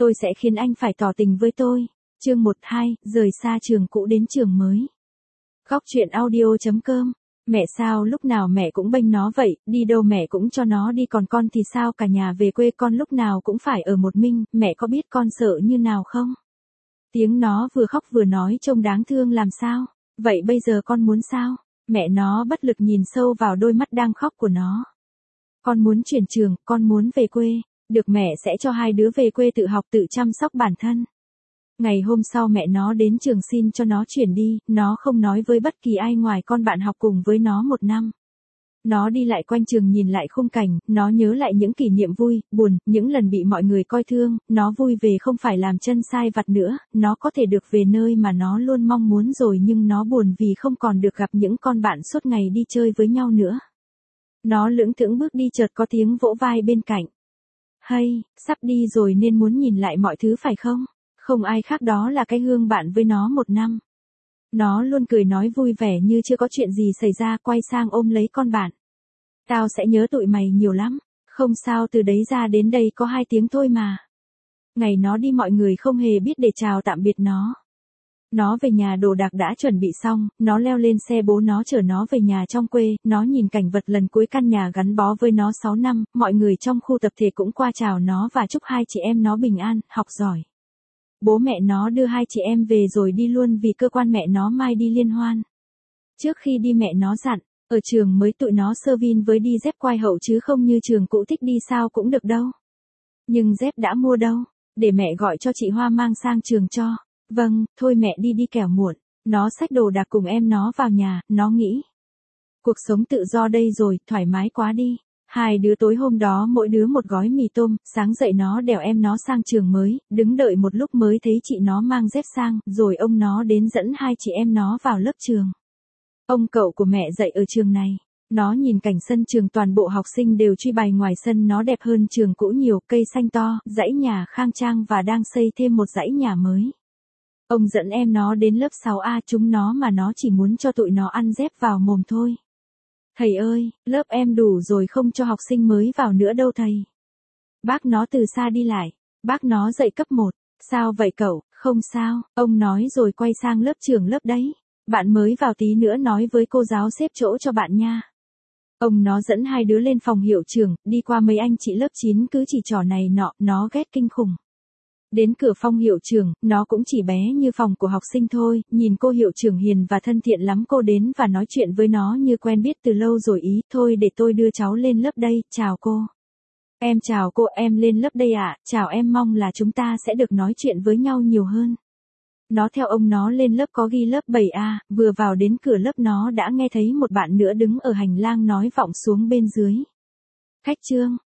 Tôi sẽ khiến anh phải tỏ tình với tôi. Chương 12, rời xa trường cũ đến trường mới. Góc truyện audio.com. Mẹ sao lúc nào mẹ cũng bênh nó vậy, đi đâu mẹ cũng cho nó đi, còn con thì sao, cả nhà về quê con lúc nào cũng phải ở một mình, mẹ có biết con sợ như nào không? Tiếng nó vừa khóc vừa nói trông đáng thương làm sao? Vậy bây giờ con muốn sao? Mẹ nó bất lực nhìn sâu vào đôi mắt đang khóc của nó. Con muốn chuyển trường, con muốn về quê. Được, mẹ sẽ cho hai đứa về quê tự học tự chăm sóc bản thân. Ngày hôm sau mẹ nó đến trường xin cho nó chuyển đi, nó không nói với bất kỳ ai ngoài con bạn học cùng với nó 1 năm. Nó đi lại quanh trường nhìn lại khung cảnh, nó nhớ lại những kỷ niệm vui, buồn, những lần bị mọi người coi thương, nó vui về không phải làm chân sai vặt nữa, nó có thể được về nơi mà nó luôn mong muốn rồi, nhưng nó buồn vì không còn được gặp những con bạn suốt ngày đi chơi với nhau nữa. Nó lững thững bước đi, chợt có tiếng vỗ vai bên cạnh. Hay, sắp đi rồi nên muốn nhìn lại mọi thứ phải không? Không ai khác đó là cái Hương, bạn với nó 1 năm. Nó luôn cười nói vui vẻ như chưa có chuyện gì xảy ra, quay sang ôm lấy con bạn. Tao sẽ nhớ tụi mày nhiều lắm. Không sao, từ đấy ra đến đây có 2 tiếng thôi mà. Ngày nó đi mọi người không hề biết để chào tạm biệt nó. Nó về nhà, đồ đạc đã chuẩn bị xong, nó leo lên xe bố nó chở nó về nhà trong quê, nó nhìn cảnh vật lần cuối căn nhà gắn bó với nó 6 năm, mọi người trong khu tập thể cũng qua chào nó và chúc 2 chị em nó bình an, học giỏi. Bố mẹ nó đưa 2 chị em về rồi đi luôn vì cơ quan mẹ nó mai đi liên hoan. Trước khi đi mẹ nó dặn, ở trường mới tụi nó sơ vin với đi dép quai hậu chứ không như trường cũ thích đi sao cũng được đâu. Nhưng dép đã mua đâu, để mẹ gọi cho chị Hoa mang sang trường cho. Vâng, thôi mẹ đi kẻo muộn. Nó xách đồ đạc cùng em nó vào nhà, nó nghĩ. Cuộc sống tự do đây rồi, thoải mái quá đi. 2 đứa tối hôm đó mỗi đứa một gói mì tôm, sáng dậy nó đèo em nó sang trường mới, đứng đợi một lúc mới thấy chị nó mang dép sang, rồi ông nó đến dẫn 2 chị em nó vào lớp trường. Ông cậu của mẹ dạy ở trường này. Nó nhìn cảnh sân trường, toàn bộ học sinh đều truy bài ngoài sân, nó đẹp hơn trường cũ nhiều, cây xanh to, dãy nhà khang trang và đang xây thêm một dãy nhà mới. Ông dẫn em nó đến lớp 6A chúng nó mà nó chỉ muốn cho tụi nó ăn dép vào mồm thôi. Thầy ơi, lớp em đủ rồi, không cho học sinh mới vào nữa đâu thầy. Bác nó từ xa đi lại. Bác nó dạy cấp 1. Sao vậy cậu? Không sao, ông nói rồi quay sang lớp trưởng lớp đấy. Bạn mới vào tí nữa nói với cô giáo xếp chỗ cho bạn nha. Ông nó dẫn 2 đứa lên phòng hiệu trưởng, đi qua mấy anh chị lớp 9 cứ chỉ trò này nọ, nó ghét kinh khủng. Đến cửa phòng hiệu trưởng, nó cũng chỉ bé như phòng của học sinh thôi, nhìn cô hiệu trưởng hiền và thân thiện lắm, cô đến và nói chuyện với nó như quen biết từ lâu rồi ý, thôi để tôi đưa cháu lên lớp đây, chào cô. Em chào cô, em lên lớp đây ạ, chào em, mong là chúng ta sẽ được nói chuyện với nhau nhiều hơn. Nó theo ông nó lên lớp có ghi lớp 7A, vừa vào đến cửa lớp nó đã nghe thấy một bạn nữa đứng ở hành lang nói vọng xuống bên dưới. Khách Trương,